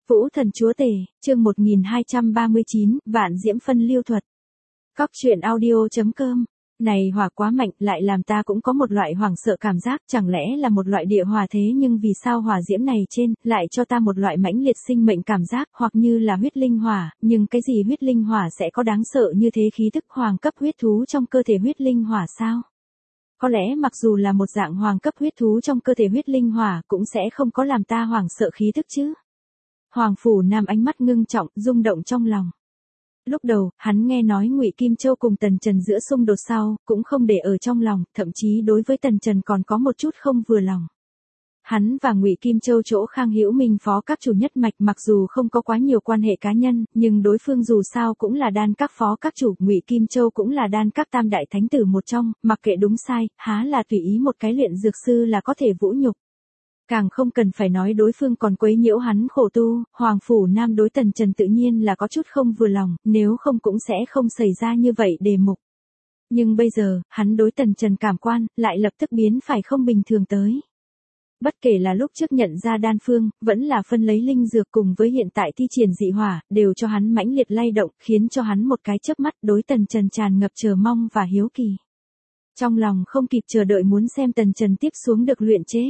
Vũ thần chúa tể, chương 1239, vạn diễm phân lưu thuật. Cóc truyện audio.com. Này hỏa quá mạnh, lại làm ta cũng có một loại hoảng sợ cảm giác, chẳng lẽ là một loại địa hỏa thế, nhưng vì sao hỏa diễm này trên lại cho ta một loại mãnh liệt sinh mệnh cảm giác, hoặc như là huyết linh hỏa, nhưng cái gì huyết linh hỏa sẽ có đáng sợ như thế? Khí tức hoàng cấp huyết thú trong cơ thể huyết linh hỏa sao? Có lẽ mặc dù là một dạng hoàng cấp huyết thú trong cơ thể huyết linh hỏa cũng sẽ không có làm ta hoảng sợ khí tức chứ. Hoàng Phủ Nam ánh mắt ngưng trọng, rung động trong lòng. Lúc đầu, hắn nghe nói Ngụy Kim Châu cùng Tần Trần giữa xung đột sau, cũng không để ở trong lòng, thậm chí đối với Tần Trần còn có một chút không vừa lòng. Hắn và Ngụy Kim Châu chỗ Khang Hữu Minh phó các chủ nhất mạch, mặc dù không có quá nhiều quan hệ cá nhân, nhưng đối phương dù sao cũng là đan các phó các chủ, Ngụy Kim Châu cũng là đan các tam đại thánh tử một trong, mặc kệ đúng sai, há là tùy ý một cái luyện dược sư là có thể vũ nhục. Càng không cần phải nói đối phương còn quấy nhiễu hắn khổ tu. Hoàng Phủ Nam đối Tần Trần tự nhiên là có chút không vừa lòng, nếu không cũng sẽ không xảy ra như vậy đề mục. Nhưng bây giờ, hắn đối Tần Trần cảm quan, lại lập tức biến phải không bình thường tới. Bất kể là lúc trước nhận ra đan phương, vẫn là phân lấy linh dược, cùng với hiện tại thi triển dị hỏa, đều cho hắn mãnh liệt lay động, khiến cho hắn một cái chớp mắt đối Tần Trần tràn ngập chờ mong và hiếu kỳ. Trong lòng không kịp chờ đợi muốn xem Tần Trần tiếp xuống được luyện chế.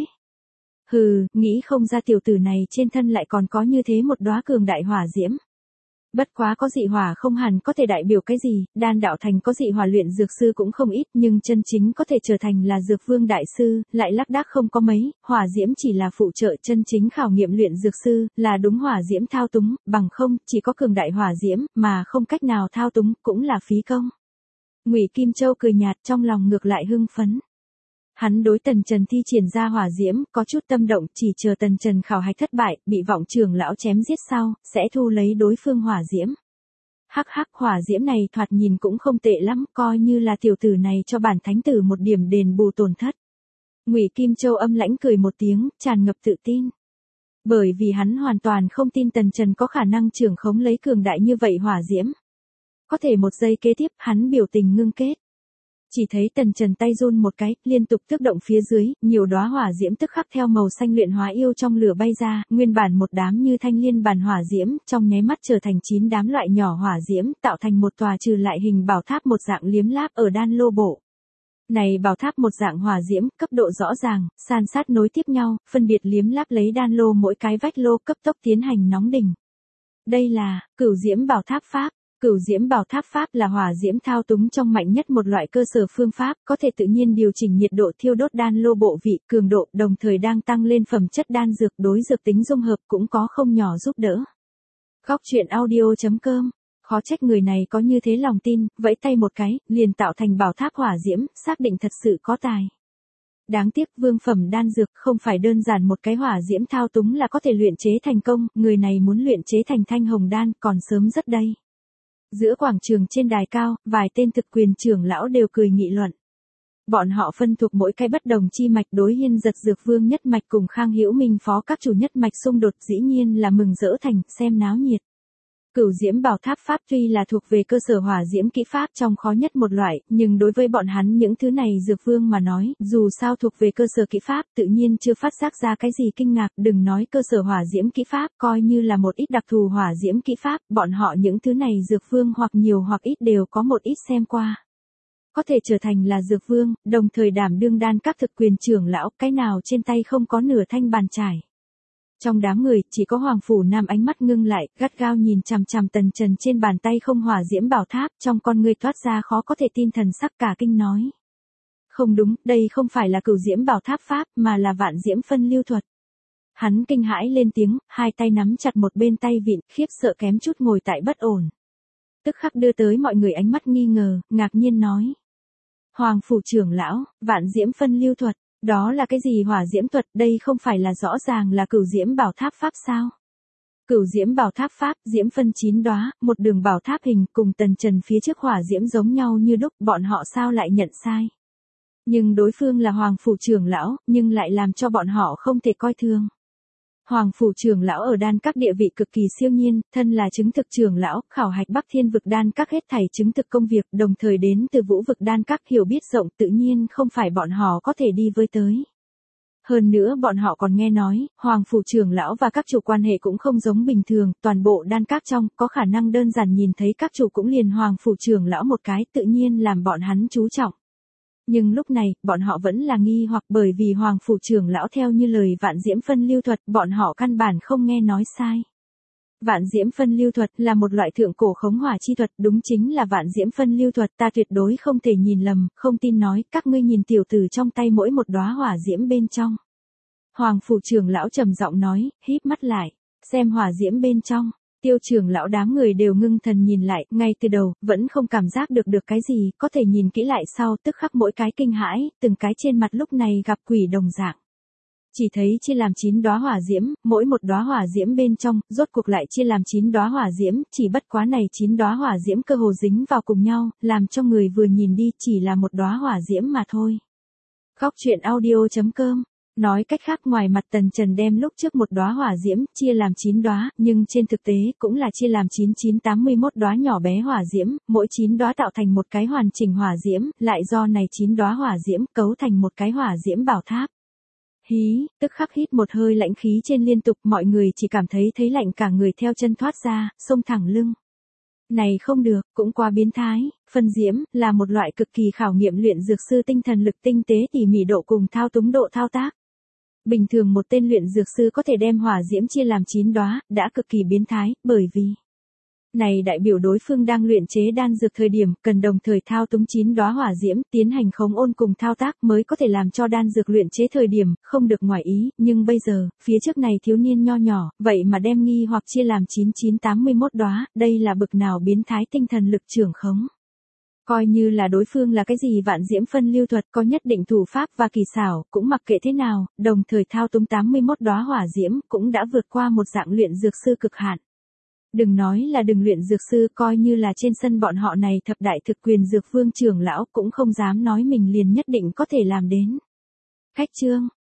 Hừ, nghĩ không ra tiểu tử này trên thân lại còn có như thế một đóa cường đại hỏa diễm. Bất quá có dị hỏa không hẳn có thể đại biểu cái gì, đan đạo thành có dị hỏa luyện dược sư cũng không ít, nhưng chân chính có thể trở thành là dược vương đại sư, lại lác đác không có mấy, hỏa diễm chỉ là phụ trợ, chân chính khảo nghiệm luyện dược sư, là đúng hỏa diễm thao túng, bằng không, chỉ có cường đại hỏa diễm, mà không cách nào thao túng, cũng là phí công. Ngụy Kim Châu cười nhạt, trong lòng ngược lại hưng phấn. Hắn đối Tần Trần thi triển ra hỏa diễm, có chút tâm động, chỉ chờ Tần Trần khảo hạch thất bại, bị vọng trưởng lão chém giết sau, sẽ thu lấy đối phương hỏa diễm. Hắc hắc, hỏa diễm này thoạt nhìn cũng không tệ lắm, coi như là tiểu tử này cho bản thánh tử một điểm đền bù tổn thất. Ngụy Kim Châu âm lãnh cười một tiếng, tràn ngập tự tin. Bởi vì hắn hoàn toàn không tin Tần Trần có khả năng trưởng khống lấy cường đại như vậy hỏa diễm. Có thể một giây kế tiếp, hắn biểu tình ngưng kết. Chỉ thấy Tần Trần tay run một cái, liên tục tức động phía dưới, nhiều đóa hỏa diễm tức khắc theo màu xanh luyện hóa yêu trong lửa bay ra, nguyên bản một đám như thanh liên bàn hỏa diễm, trong nháy mắt trở thành 9 đám loại nhỏ hỏa diễm, tạo thành một tòa trừ lại hình bảo tháp một dạng liếm láp ở đan lô bộ. Này bảo tháp một dạng hỏa diễm, cấp độ rõ ràng, san sát nối tiếp nhau, phân biệt liếm láp lấy đan lô mỗi cái vách lô, cấp tốc tiến hành nóng đỉnh. Đây là Cửu Diễm Bảo Tháp pháp. Cửu Diễm Bảo Tháp pháp là hỏa diễm thao túng trong mạnh nhất một loại cơ sở phương pháp, có thể tự nhiên điều chỉnh nhiệt độ thiêu đốt đan lô bộ vị, cường độ, đồng thời đang tăng lên phẩm chất đan dược, đối dược tính dung hợp cũng có không nhỏ giúp đỡ. Cóc truyện audio.com. Khó trách người này có như thế lòng tin, vẫy tay một cái, liền tạo thành bảo tháp hỏa diễm, xác định thật sự có tài. Đáng tiếc vương phẩm đan dược không phải đơn giản một cái hỏa diễm thao túng là có thể luyện chế thành công, người này muốn luyện chế thành thanh hồng đan còn sớm rất đây. Giữa quảng trường trên đài cao, vài tên thực quyền trưởng lão đều cười nghị luận. Bọn họ phân thuộc mỗi cái bất đồng chi mạch, đối Hiên Giật Dược Vương nhất mạch cùng Khang Hữu Minh phó các chủ nhất mạch xung đột, dĩ nhiên là mừng rỡ thành, xem náo nhiệt. Cửu Diễm Bảo Tháp pháp tuy là thuộc về cơ sở hỏa diễm kỹ pháp trong khó nhất một loại, nhưng đối với bọn hắn những thứ này Dược Vương mà nói, dù sao thuộc về cơ sở kỹ pháp, tự nhiên chưa phát giác ra cái gì kinh ngạc, đừng nói cơ sở hỏa diễm kỹ pháp, coi như là một ít đặc thù hỏa diễm kỹ pháp, bọn họ những thứ này Dược Vương hoặc nhiều hoặc ít đều có một ít xem qua. Có thể trở thành là Dược Vương, đồng thời đảm đương đan các thực quyền trưởng lão, cái nào trên tay không có nửa thanh bàn chải. Trong đám người, chỉ có Hoàng Phủ Nam ánh mắt ngưng lại, gắt gao nhìn chằm chằm Tần Trần trên bàn tay không hỏa diễm bảo tháp, trong con ngươi toát ra khó có thể tin thần sắc, cả kinh nói. Không đúng, đây không phải là Cửu Diễm Bảo Tháp pháp, mà là vạn diễm phân lưu thuật. Hắn kinh hãi lên tiếng, hai tay nắm chặt một bên tay vịn, khiếp sợ kém chút ngồi tại bất ổn. Tức khắc đưa tới mọi người ánh mắt nghi ngờ, ngạc nhiên nói. Hoàng Phủ trưởng lão, vạn diễm phân lưu thuật. Đó là cái gì hỏa diễm thuật, đây không phải là rõ ràng là Cửu Diễm Bảo Tháp pháp sao? Cửu Diễm Bảo Tháp pháp, diễm phân 9 đóa, một đường bảo tháp hình, cùng Tần Trần phía trước hỏa diễm giống nhau như đúc, bọn họ sao lại nhận sai? Nhưng đối phương là Hoàng Phủ trưởng lão, nhưng lại làm cho bọn họ không thể coi thường. Hoàng Phủ trưởng lão ở đan các địa vị cực kỳ siêu nhiên, thân là chứng thực trưởng lão, khảo hạch Bắc Thiên vực đan các hết thảy chứng thực công việc, đồng thời đến từ Vũ vực đan các hiểu biết rộng, tự nhiên không phải bọn họ có thể đi với tới. Hơn nữa bọn họ còn nghe nói, Hoàng phủ trưởng lão và các chủ quan hệ cũng không giống bình thường, toàn bộ đan các trong, có khả năng đơn giản nhìn thấy các chủ cũng liền Hoàng phủ trưởng lão một cái, tự nhiên làm bọn hắn chú trọng. Nhưng lúc này, bọn họ vẫn là nghi hoặc bởi vì Hoàng phủ trưởng lão theo như lời Vạn Diễm phân lưu thuật, bọn họ căn bản không nghe nói sai. Vạn Diễm phân lưu thuật là một loại thượng cổ khống hỏa chi thuật, đúng chính là Vạn Diễm phân lưu thuật, ta tuyệt đối không thể nhìn lầm, không tin nói, các ngươi nhìn tiểu tử trong tay mỗi một đóa hỏa diễm bên trong. Hoàng phủ trưởng lão trầm giọng nói, híp mắt lại, xem hỏa diễm bên trong. Tiêu trưởng lão đám người đều ngưng thần nhìn lại, ngay từ đầu, vẫn không cảm giác được cái gì, có thể nhìn kỹ lại sau, tức khắc mỗi cái kinh hãi, từng cái trên mặt lúc này gặp quỷ đồng dạng. Chỉ thấy chia làm 9 đóa hỏa diễm, mỗi một đóa hỏa diễm bên trong, rốt cuộc lại chia làm 9 đóa hỏa diễm, chỉ bất quá này 9 đóa hỏa diễm cơ hồ dính vào cùng nhau, làm cho người vừa nhìn đi chỉ là một đóa hỏa diễm mà thôi. Góc truyện audio.com. Nói cách khác, ngoài mặt Tần Trần đem lúc trước một đóa hỏa diễm chia làm 9 đóa, nhưng trên thực tế cũng là chia làm 9981 đóa nhỏ bé hỏa diễm, mỗi 9 đóa tạo thành một cái hoàn chỉnh hỏa diễm, lại do này 9 đóa hỏa diễm cấu thành một cái hỏa diễm bảo tháp. Hí, tức khắc hít một hơi lãnh khí trên liên tục, mọi người chỉ cảm thấy lạnh cả người theo chân thoát ra, xông thẳng lưng. Này không được, cũng quá biến thái, phân diễm, là một loại cực kỳ khảo nghiệm luyện dược sư tinh thần lực tinh tế tỉ mỉ độ cùng thao túng độ thao tác. Bình thường một tên luyện dược sư có thể đem hỏa diễm chia làm 9 đóa, đã cực kỳ biến thái, bởi vì này đại biểu đối phương đang luyện chế đan dược thời điểm, cần đồng thời thao túng 9 đóa hỏa diễm, tiến hành khống ôn cùng thao tác mới có thể làm cho đan dược luyện chế thời điểm, không được ngoài ý, nhưng bây giờ, phía trước này thiếu niên nho nhỏ, vậy mà đem nghi hoặc chia làm 9981 đóa, đây là bực nào biến thái tinh thần lực trưởng khống. Coi như là đối phương là cái gì Vạn Diễm phân lưu thuật có nhất định thủ pháp và kỳ xảo, cũng mặc kệ thế nào, đồng thời thao túng 81 đóa hỏa diễm, cũng đã vượt qua một dạng luyện dược sư cực hạn. Đừng nói là đừng luyện dược sư, coi như là trên sân bọn họ này thập đại thực quyền dược vương trưởng lão cũng không dám nói mình liền nhất định có thể làm đến. Khách chương